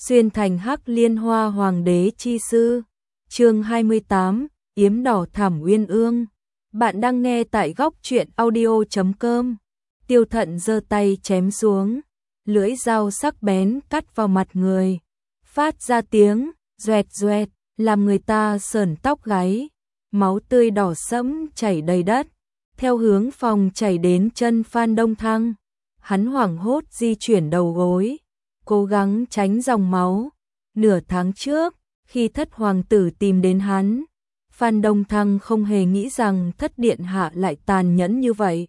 Xuyên thành Hắc Liên Hoa Hoàng đế chi sư. Chương 28, Yếm đỏ thảm uyên ương. Bạn đang nghe tại góc truyện audio.com. Tiêu Thận giơ tay chém xuống, lưỡi dao sắc bén cắt vào mặt người, phát ra tiếng doẹt doẹt, làm người ta sởn tóc gáy. Máu tươi đỏ sẫm chảy đầy đất, theo hướng phòng chảy đến chân Phan Đông Thăng. Hắn hoảng hốt di chuyển đầu gối, cố gắng tránh dòng máu. Nửa tháng trước, khi Thất hoàng tử tìm đến hắn, Phan Đông Thăng không hề nghĩ rằng Thất điện hạ lại tàn nhẫn như vậy.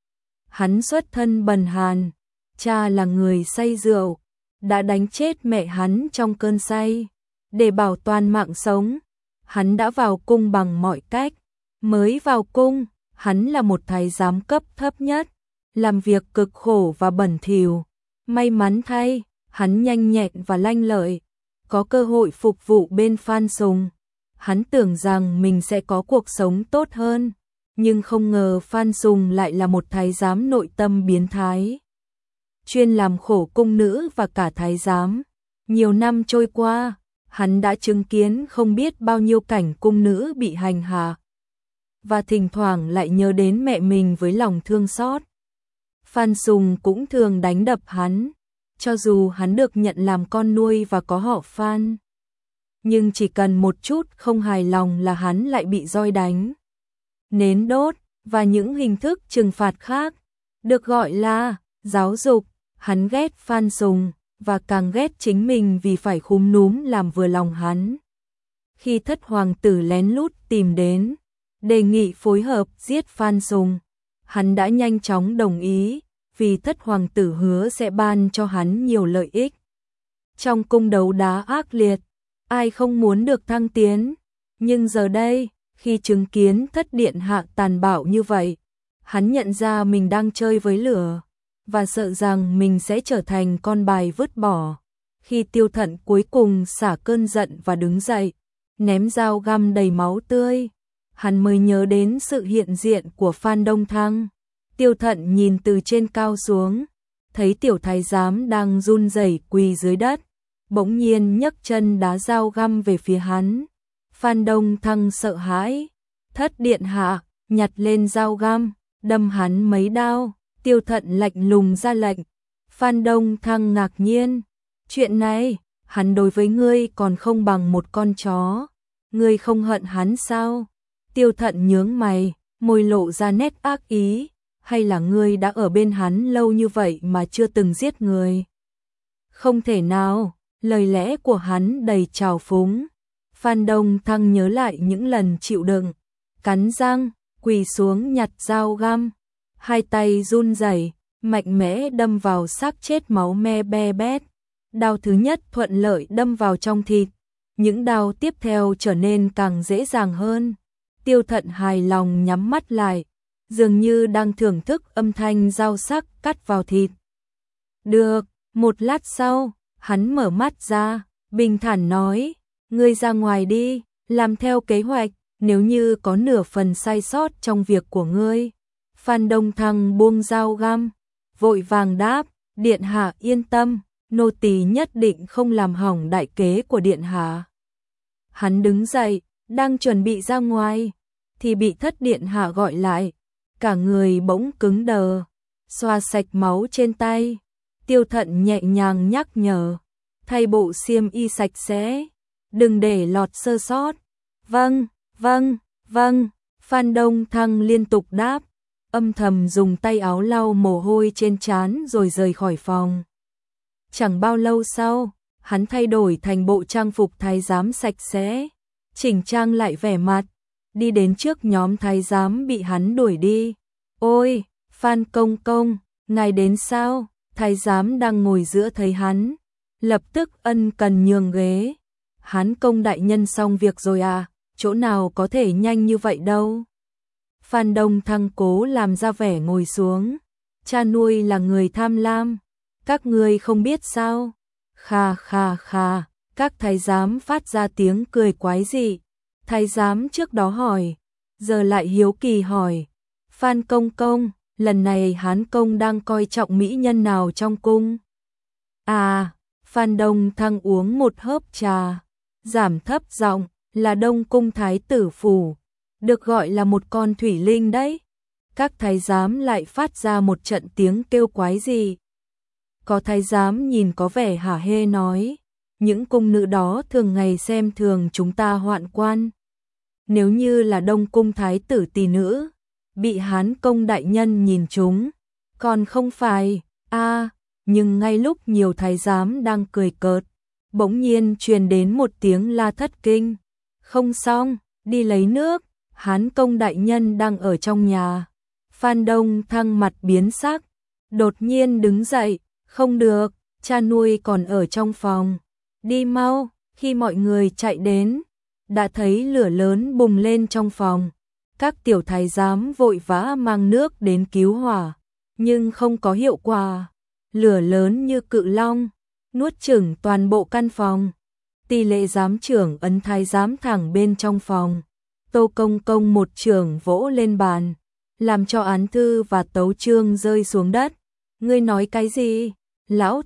Hắn xuất thân bần hàn, cha là người say rượu, đã đánh chết mẹ hắn trong cơn say. Để bảo toàn mạng sống, hắn đã vào cung bằng mọi cách. Mới vào cung, hắn là một thái giám cấp thấp nhất, làm việc cực khổ và bẩn thỉu. May mắn thay, hắn nhanh nhẹn và lanh lợi, có cơ hội phục vụ bên Phan Sùng. Hắn tưởng rằng mình sẽ có cuộc sống tốt hơn, nhưng không ngờ Phan Sùng lại là một thái giám nội tâm biến thái, chuyên làm khổ cung nữ và cả thái giám. Nhiều năm trôi qua, hắn đã chứng kiến không biết bao nhiêu cảnh cung nữ bị hành hạ, và thỉnh thoảng lại nhớ đến mẹ mình với lòng thương xót. Phan Sùng cũng thường đánh đập hắn, cho dù hắn được nhận làm con nuôi và có họ Phan. Nhưng chỉ cần một chút không hài lòng là hắn lại bị roi đánh, nến đốt và những hình thức trừng phạt khác, được gọi là giáo dục. Hắn ghét Phan Sùng và càng ghét chính mình vì phải khúm núm làm vừa lòng hắn. Khi Thất hoàng tử lén lút tìm đến, đề nghị phối hợp giết Phan Sùng, hắn đã nhanh chóng đồng ý, vì Thất hoàng tử hứa sẽ ban cho hắn nhiều lợi ích. Trong cung đấu đá ác liệt, ai không muốn được thăng tiến, nhưng giờ đây, khi chứng kiến Thất điện hạ tàn bạo như vậy, hắn nhận ra mình đang chơi với lửa, và sợ rằng mình sẽ trở thành con bài vứt bỏ. Khi Tiêu Thận cuối cùng xả cơn giận và đứng dậy, ném dao găm đầy máu tươi, hắn mới nhớ đến sự hiện diện của Phan Đông Thăng. Tiêu Thận nhìn từ trên cao xuống, thấy tiểu thái giám đang run rẩy quỳ dưới đất, bỗng nhiên nhấc chân đá dao găm về phía hắn. Phan Đông Thăng sợ hãi, Thất điện hạ, nhặt lên dao găm, đâm hắn mấy đao. Tiêu Thận lạnh lùng ra lệnh. Phan Đông Thăng ngạc nhiên, chuyện này, hắn đối với ngươi còn không bằng một con chó, ngươi không hận hắn sao? Tiêu Thận nhướng mày, môi lộ ra nét ác ý, hay là ngươi đã ở bên hắn lâu như vậy mà chưa từng giết người? Không thể nào, lời lẽ của hắn đầy trào phúng. Phan Đông Thăng nhớ lại những lần chịu đựng, cắn răng, quỳ xuống nhặt dao găm, hai tay run rẩy, mạnh mẽ đâm vào xác chết máu me be bét. Đao thứ nhất thuận lợi đâm vào trong thịt, những đao tiếp theo trở nên càng dễ dàng hơn. Tiêu Thận hài lòng nhắm mắt lại, dường như đang thưởng thức âm thanh dao sắc cắt vào thịt. Được, một lát sau, hắn mở mắt ra, bình thản nói, ngươi ra ngoài đi, làm theo kế hoạch, nếu như có nửa phần sai sót trong việc của ngươi. Phan Đông Thăng buông dao găm, vội vàng đáp, điện hạ yên tâm, nô tỳ nhất định không làm hỏng đại kế của điện hạ. Hắn đứng dậy, đang chuẩn bị ra ngoài, thì bị Thất điện hạ gọi lại, cả người bỗng cứng đờ, xoa sạch máu trên tay. Tiêu Thận nhẹ nhàng nhắc nhở, thay bộ xiêm y sạch sẽ, đừng để lọt sơ sót. Vâng, vâng, vâng. Phan Đông Thăng liên tục đáp, âm thầm dùng tay áo lau mồ hôi trên trán rồi rời khỏi phòng. Chẳng bao lâu sau, hắn thay đổi thành bộ trang phục thái giám sạch sẽ, chỉnh trang lại vẻ mặt, đi đến trước nhóm thái giám bị hắn đuổi đi. Ôi, Phan công công, ngài đến sao? Thái giám đang ngồi giữa thấy hắn, lập tức ân cần nhường ghế. Hán công đại nhân xong việc rồi à, chỗ nào có thể nhanh như vậy đâu. Phan Đông Thăng cố làm ra vẻ ngồi xuống. Cha nuôi là người tham lam, các ngươi không biết sao? Khà khà khà, các thái giám phát ra tiếng cười quái dị. Thái giám trước đó hỏi, giờ lại hiếu kỳ hỏi, Phan công công, lần này Hán công đang coi trọng mỹ nhân nào trong cung? À, Phan Đông Thăng uống một hớp trà, giảm thấp giọng, là Đông cung thái tử phủ, được gọi là một con thủy linh đấy. Các thái giám lại phát ra một trận tiếng kêu quái gì. Có thái giám nhìn có vẻ hả hê nói, những cung nữ đó thường ngày xem thường chúng ta hoạn quan. Nếu như là Đông cung thái tử tỷ nữ, bị Hán công đại nhân nhìn chúng, còn không phải, nhưng ngay lúc nhiều thái giám đang cười cợt, bỗng nhiên truyền đến một tiếng la thất kinh. Không xong, đi lấy nước, Hán công đại nhân đang ở trong nhà. Phan Đông Thăng mặt biến sắc, đột nhiên đứng dậy, không được, cha nuôi còn ở trong phòng. Đi mau, khi mọi người chạy đến, đã thấy lửa lớn bùng lên trong phòng. Các tiểu thái giám vội vã mang nước đến cứu hỏa, nhưng không có hiệu quả. Lửa lớn như cự long, nuốt chửng toàn bộ căn phòng. Tỷ lệ giám trưởng ấn thái giám thẳng bên trong phòng. Tô Công Công một chưởng vỗ lên bàn, làm cho án thư và tấu chương rơi xuống đất. Ngươi nói cái gì? Lão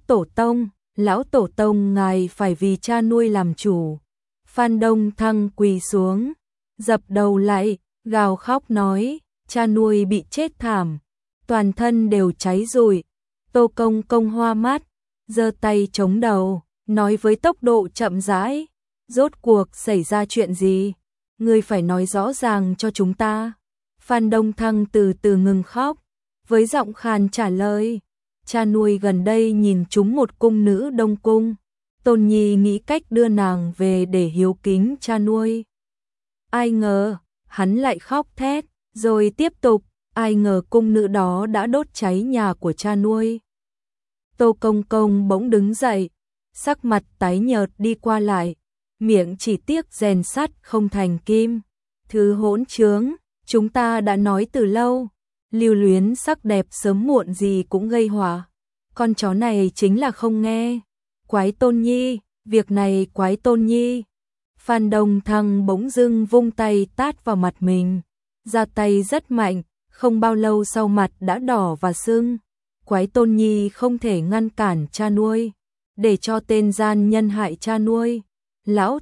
Tổ Tông ngài phải vì cha nuôi làm chủ. Phan Đông Thăng quỳ xuống, dập đầu lại, gào khóc nói, cha nuôi bị chết thảm, toàn thân đều cháy rụi. Tô Công Công hoa mắt, giơ tay chống đầu, nói với tốc độ chậm rãi, rốt cuộc xảy ra chuyện gì? Ngươi phải nói rõ ràng cho chúng ta. Phan Đông Thăng từ từ ngừng khóc, với giọng khàn trả lời, cha nuôi gần đây nhìn trúng một cung nữ Đông cung. Tôn Nhi nghĩ cách đưa nàng về để hiếu kính cha nuôi. Ai ngờ, hắn lại khóc thét, rồi tiếp tục, ai ngờ cung nữ đó đã đốt cháy nhà của cha nuôi. Tô Công Công bỗng đứng dậy, sắc mặt tái nhợt đi qua lại, miệng chỉ tiếc rèn sắt không thành kim. Thứ hỗn trướng, chúng ta đã nói từ lâu, lưu luyến sắc đẹp sớm muộn gì cũng gây họa. Con chó này chính là không nghe. Quái Tôn Nhi, việc này quái Tôn Nhi. Phan Đông Thăng bỗng dưng vung tay tát vào mặt mình, ra tay rất mạnh, không bao lâu sau mặt đã đỏ và sưng. Quái Tôn Nhi không thể ngăn cản cha nuôi, để cho tên gian nhân hại cha nuôi. Lão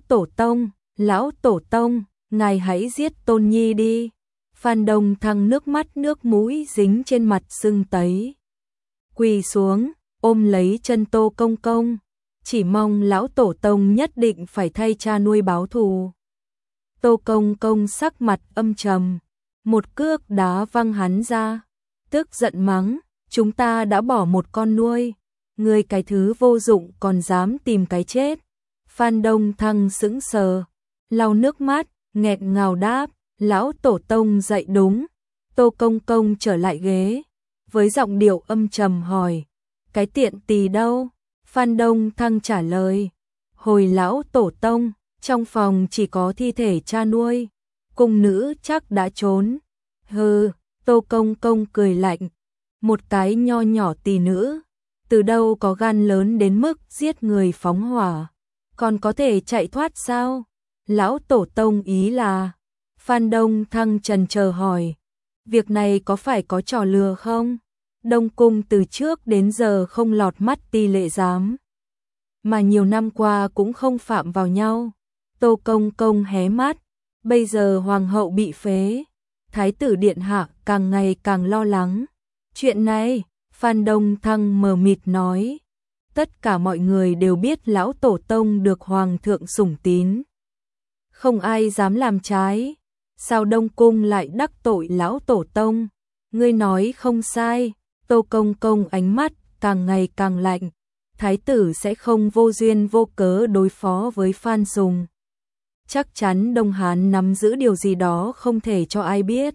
Tổ Tông, ngài hãy giết Tôn Nhi đi. Phan Đông Thăng nước mắt nước mũi dính trên mặt sưng tấy, quỳ xuống, ôm lấy chân Tô Công Công, chỉ mong lão Tổ Tông nhất định phải thay cha nuôi báo thù. Tô Công Công sắc mặt âm trầm, một cước đá văng hắn ra, tức giận mắng, chúng ta đã bỏ một con nuôi, ngươi cái thứ vô dụng còn dám tìm cái chết. Phan Đông Thăng sững sờ, lau nước mắt, nghẹn ngào đáp, lão Tổ Tông dạy đúng. Tô Công Công trở lại ghế, với giọng điệu âm trầm hỏi, cái tiện tỳ đâu? Phan Đông Thăng trả lời, hồi lão Tổ Tông, trong phòng chỉ có thi thể cha nuôi, cung nữ chắc đã trốn. Hừ, Tô Công Công cười lạnh, một cái nho nhỏ tỳ nữ, từ đâu có gan lớn đến mức giết người phóng hỏa, còn có thể chạy thoát sao? Lão Tổ Tông ý là... Phan Đông Thăng trần chờ hỏi, việc này có phải có trò lừa không? Đông cung từ trước đến giờ không lọt mắt tỷ lệ giám, mà nhiều năm qua cũng không phạm vào nhau. Tô Công Công hé mắt, bây giờ hoàng hậu bị phế, thái tử điện hạ càng ngày càng lo lắng. Chuyện này, Phan Đông Thăng mờ mịt nói, tất cả mọi người đều biết lão Tổ Tông được hoàng thượng sủng tín, không ai dám làm trái. Sao Đông cung lại đắc tội lão Tổ Tông? Ngươi nói không sai. Tô Công Công ánh mắt càng ngày càng lạnh, thái tử sẽ không vô duyên vô cớ đối phó với Phan Sùng. Chắc chắn Đông Hán nắm giữ điều gì đó không thể cho ai biết.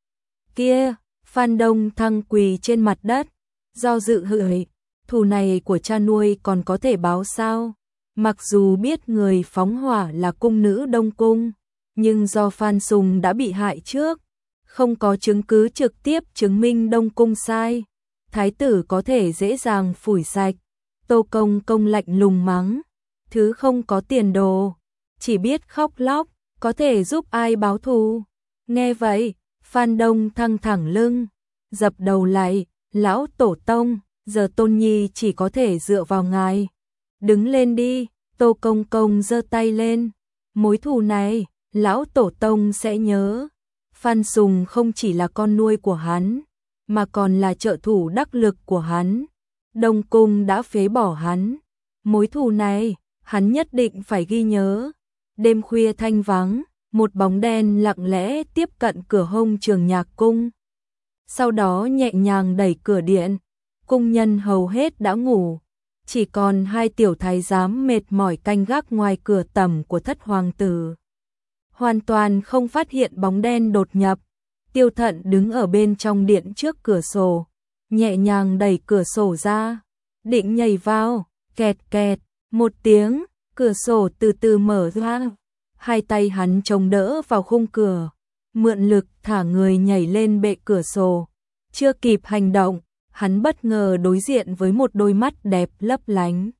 Kia, Phan Đông Thăng quỳ trên mặt đất, do dự hửi, thù này của cha nuôi còn có thể báo sao? Mặc dù biết người phóng hỏa là cung nữ Đông cung, nhưng do Phan Sùng đã bị hại trước, không có chứng cứ trực tiếp chứng minh Đông cung sai, thái tử có thể dễ dàng phủi sạch. Tô Công Công lạnh lùng mắng, thứ không có tiền đồ, chỉ biết khóc lóc, có thể giúp ai báo thù? Nghe vậy, Phan Đông Thăng thẳng lưng, dập đầu lại, lão Tổ Tông, giờ Tôn Nhi chỉ có thể dựa vào ngài. Đứng lên đi, Tô Công Công giơ tay lên. Mối thù này, lão tổ tông sẽ nhớ. Phan Sùng không chỉ là con nuôi của hắn, mà còn là trợ thủ đắc lực của hắn. Đông Cung đã phế bỏ hắn. Mối thù này, hắn nhất định phải ghi nhớ. Đêm khuya thanh vắng, một bóng đen lặng lẽ tiếp cận cửa hông Trường Nhạc Cung. Sau đó nhẹ nhàng đẩy cửa điện. Cung nhân hầu hết đã ngủ. Chỉ còn hai tiểu thái giám mệt mỏi canh gác ngoài cửa tầm của thất hoàng tử. Hoàn toàn không phát hiện bóng đen đột nhập. Tiêu Thận đứng ở bên trong điện trước cửa sổ, nhẹ nhàng đẩy cửa sổ ra, định nhảy vào, kẹt kẹt, một tiếng, cửa sổ từ từ mở ra. Hai tay hắn chống đỡ vào khung cửa, mượn lực thả người nhảy lên bệ cửa sổ. Chưa kịp hành động, hắn bất ngờ đối diện với một đôi mắt đẹp lấp lánh.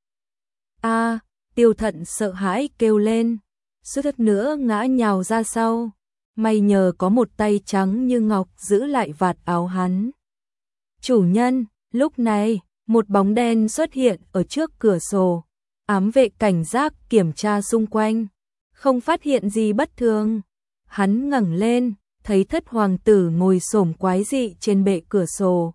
A, Tiêu Thận sợ hãi kêu lên, suýt nữa ngã nhào ra sau. May nhờ có một tay trắng như ngọc giữ lại vạt áo hắn. Chủ nhân, lúc này, một bóng đen xuất hiện ở trước cửa sổ. Ám vệ cảnh giác kiểm tra xung quanh, không phát hiện gì bất thường. Hắn ngẩng lên, thấy thất hoàng tử ngồi xổm quái dị trên bệ cửa sổ.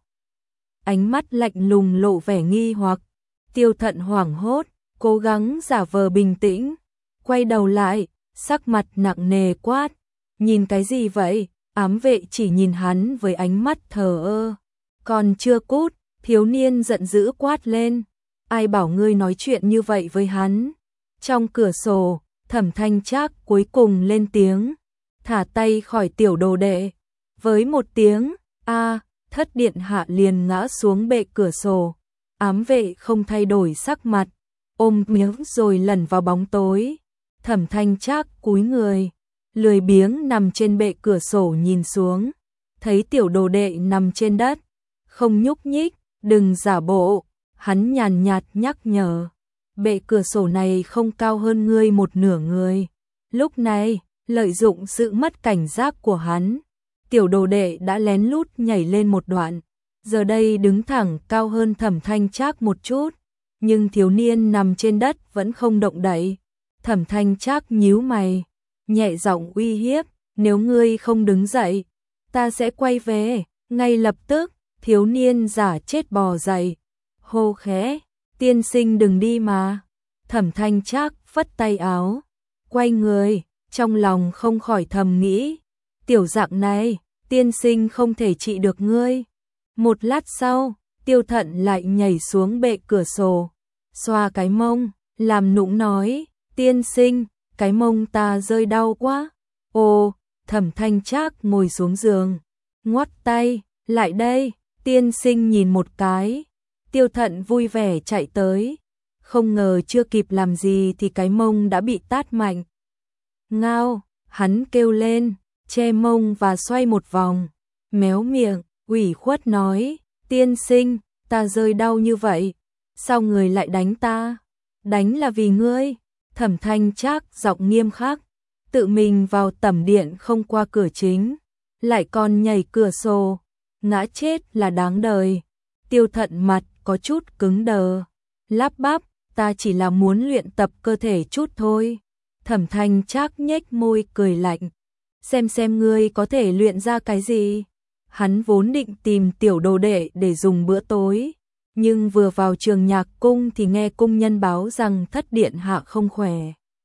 Ánh mắt lạnh lùng lộ vẻ nghi hoặc. Tiêu Thận hoảng hốt, cố gắng giả vờ bình tĩnh, quay đầu lại, sắc mặt nặng nề quát. Nhìn cái gì vậy? Ám vệ chỉ nhìn hắn với ánh mắt thờ ơ. Còn chưa cút, thiếu niên giận dữ quát lên. Ai bảo ngươi nói chuyện như vậy với hắn? Trong cửa sổ, Thẩm Thanh Trác cuối cùng lên tiếng, thả tay khỏi tiểu đồ đệ. Với một tiếng, thất điện hạ liền ngã xuống bệ cửa sổ. Ám vệ không thay đổi sắc mặt, ôm miếng rồi lẩn vào bóng tối. Thẩm Thanh Trác cúi người, lười biếng nằm trên bệ cửa sổ nhìn xuống, thấy tiểu đồ đệ nằm trên đất, không nhúc nhích, đừng giả bộ, hắn nhàn nhạt nhắc nhở. Bệ cửa sổ này không cao hơn ngươi một nửa người. Lúc này, lợi dụng sự mất cảnh giác của hắn, tiểu đồ đệ đã lén lút nhảy lên một đoạn, giờ đây đứng thẳng cao hơn Thẩm Thanh Trác một chút, nhưng thiếu niên nằm trên đất vẫn không động đậy. Thẩm Thanh Trác nhíu mày, nhẹ giọng uy hiếp, nếu ngươi không đứng dậy, ta sẽ quay về. Ngay lập tức, thiếu niên giả chết bò dậy, hô khẽ, tiên sinh đừng đi mà. Thẩm Thanh Trác phất tay áo, quay người, trong lòng không khỏi thầm nghĩ, tiểu dạng này, tiên sinh không thể trị được ngươi. Một lát sau, Tiêu Thận lại nhảy xuống bệ cửa sổ, xoa cái mông, làm nũng nói, tiên sinh, cái mông ta rơi đau quá. Ồ, Thẩm Thanh Trác ngồi xuống giường, ngoắt tay, lại đây, tiên sinh nhìn một cái. Tiêu Thận vui vẻ chạy tới, không ngờ chưa kịp làm gì thì cái mông đã bị tát mạnh. Ngao, hắn kêu lên, che mông và xoay một vòng, méo miệng, ủy khuất nói, tiên sinh, ta rơi đau như vậy, sao người lại đánh ta? Đánh là vì ngươi. Thẩm Thanh Trác giọng nghiêm khắc, tự mình vào tẩm điện không qua cửa chính, lại còn nhảy cửa sổ, ngã chết là đáng đời. Tiêu Thận mặt có chút cứng đờ, lắp bắp, ta chỉ là muốn luyện tập cơ thể chút thôi. Thẩm Thanh Trác nhếch môi cười lạnh, xem ngươi có thể luyện ra cái gì. Hắn vốn định tìm tiểu đồ đệ để dùng bữa tối, nhưng vừa vào Trường Nhạc Cung thì nghe cung nhân báo rằng thất điện hạ không khỏe,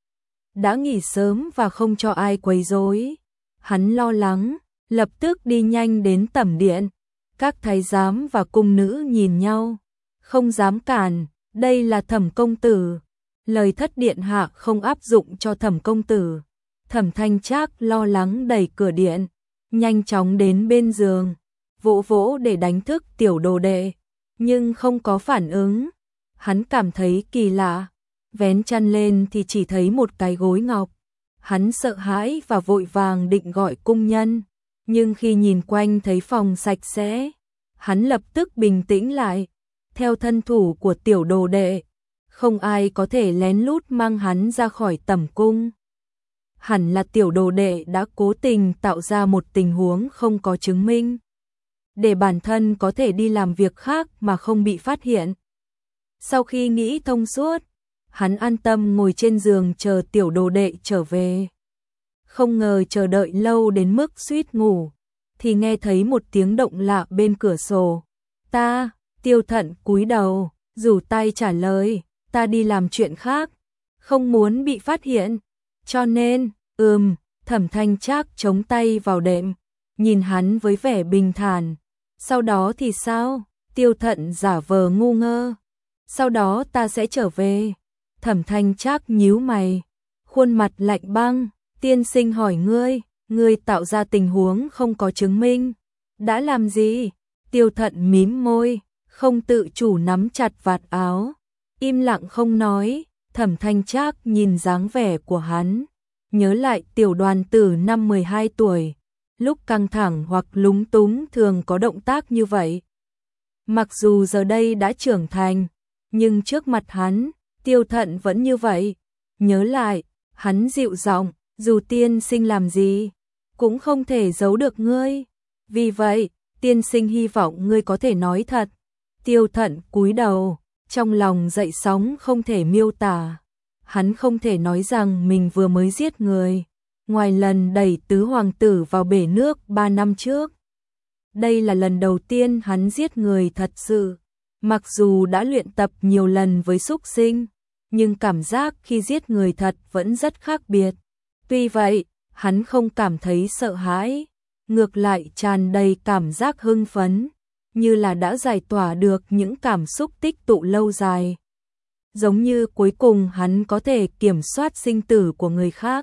đã nghỉ sớm và không cho ai quấy rối. Hắn lo lắng, lập tức đi nhanh đến tẩm điện. Các thái giám và cung nữ nhìn nhau, không dám cản, đây là Thẩm công tử, lời thất điện hạ không áp dụng cho Thẩm công tử. Thẩm Thanh Trác lo lắng đẩy cửa điện, nhanh chóng đến bên giường, vỗ vỗ để đánh thức tiểu đồ đệ, nhưng không có phản ứng. Hắn cảm thấy kỳ lạ, vén chăn lên thì chỉ thấy một cái gối ngọc. Hắn sợ hãi và vội vàng định gọi cung nhân, nhưng khi nhìn quanh thấy phòng sạch sẽ, hắn lập tức bình tĩnh lại. Theo thân thủ của tiểu đồ đệ, không ai có thể lén lút mang hắn ra khỏi tẩm cung. Hẳn là tiểu đồ đệ đã cố tình tạo ra một tình huống không có chứng minh, để bản thân có thể đi làm việc khác mà không bị phát hiện. Sau khi nghĩ thông suốt, Hắn an tâm ngồi trên giường chờ tiểu đồ đệ trở về. Không ngờ chờ đợi lâu đến mức suýt ngủ, thì nghe thấy một tiếng động lạ bên cửa sổ. Ta, Tiêu Thận cúi đầu, rủ tay trả lời, ta đi làm chuyện khác, không muốn bị phát hiện, cho nên, Thẩm Thanh Trác chống tay vào đệm, nhìn hắn với vẻ bình thản. Sau đó thì sao? Tiêu Thận giả vờ ngu ngơ. Sau đó ta sẽ trở về. Thẩm Thanh Trác nhíu mày, khuôn mặt lạnh băng. Tiên sinh hỏi ngươi tạo ra tình huống không có chứng minh. Đã làm gì? Tiêu Thận mím môi, không tự chủ nắm chặt vạt áo, im lặng không nói. Thẩm Thanh Trác nhìn dáng vẻ của hắn, nhớ lại tiểu đoàn tử năm 12 tuổi, lúc căng thẳng hoặc lúng túng thường có động tác như vậy. Mặc dù giờ đây đã trưởng thành, nhưng trước mặt hắn, Tiêu Thận vẫn như vậy. Nhớ lại, hắn dịu giọng, dù tiên sinh làm gì, cũng không thể giấu được ngươi. Vì vậy, tiên sinh hy vọng ngươi có thể nói thật. Tiêu Thận cúi đầu, trong lòng dậy sóng không thể miêu tả. Hắn không thể nói rằng mình vừa mới giết người, ngoài lần đẩy tứ hoàng tử vào bể nước 3 năm trước. Đây là lần đầu tiên hắn giết người thật sự. Mặc dù đã luyện tập nhiều lần với súc sinh, nhưng cảm giác khi giết người thật vẫn rất khác biệt. Tuy vậy, hắn không cảm thấy sợ hãi, ngược lại tràn đầy cảm giác hưng phấn, như là đã giải tỏa được những cảm xúc tích tụ lâu dài. Giống như cuối cùng hắn có thể kiểm soát sinh tử của người khác.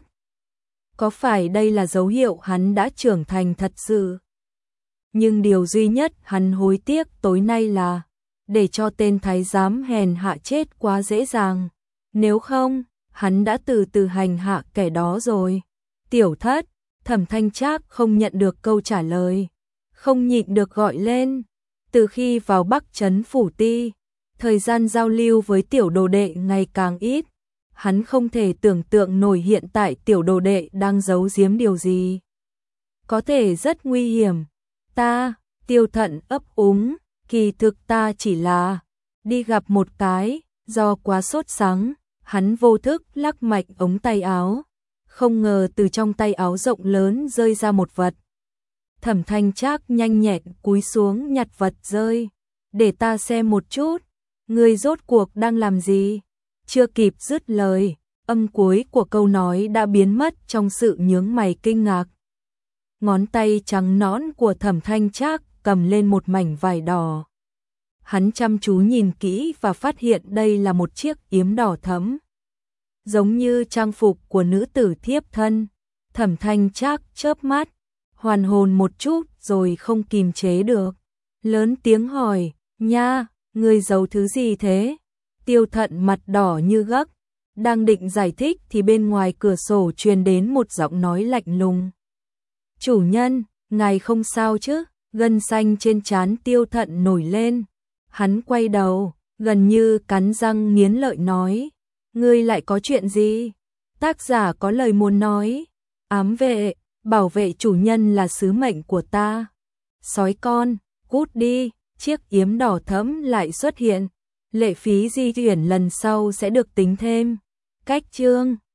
Có phải đây là dấu hiệu hắn đã trưởng thành thật sự? Nhưng điều duy nhất hắn hối tiếc tối nay là để cho tên thái giám hèn hạ chết quá dễ dàng. Nếu không, hắn đã từ từ hành hạ kẻ đó rồi. Tiểu Thất, Thẩm Thanh Trác không nhận được câu trả lời, không nhịn được gọi lên. Từ khi vào Bắc Trấn Phủ Ti, thời gian giao lưu với tiểu đồ đệ ngày càng ít. Hắn không thể tưởng tượng nổi hiện tại tiểu đồ đệ đang giấu giếm điều gì. Có thể rất nguy hiểm. Tiêu Thận ấp úng, kỳ thực ta chỉ là đi gặp một cái, do quá sốt sắng, hắn vô thức lắc mạnh ống tay áo. Không ngờ từ trong tay áo rộng lớn rơi ra một vật. Thẩm Thanh Trác nhanh nhẹn cúi xuống nhặt vật rơi. Để ta xem một chút, ngươi rốt cuộc đang làm gì? Chưa kịp dứt lời, âm cuối của câu nói đã biến mất trong sự nhướng mày kinh ngạc. Ngón tay trắng nõn của Thẩm Thanh Trác cầm lên một mảnh vải đỏ. Hắn chăm chú nhìn kỹ và phát hiện đây là một chiếc yếm đỏ thẫm, giống như trang phục của nữ tử thiếp thân. Thẩm Thanh Trác chớp mắt, hoàn hồn một chút rồi không kìm chế được, lớn tiếng hỏi, nha, ngươi giấu thứ gì thế? Tiêu Thận mặt đỏ như gấc, đang định giải thích thì bên ngoài cửa sổ truyền đến một giọng nói lạnh lùng. Chủ nhân, ngài không sao chứ? Gân xanh trên trán Tiêu Thận nổi lên. Hắn quay đầu, gần như cắn răng nghiến lợi nói, ngươi lại có chuyện gì? Tác giả có lời muốn nói, ám vệ, bảo vệ chủ nhân là sứ mệnh của ta. Sói con, cút đi. Chiếc yếm đỏ thẫm lại xuất hiện. Lệ phí di chuyển lần sau sẽ được tính thêm. Cách chương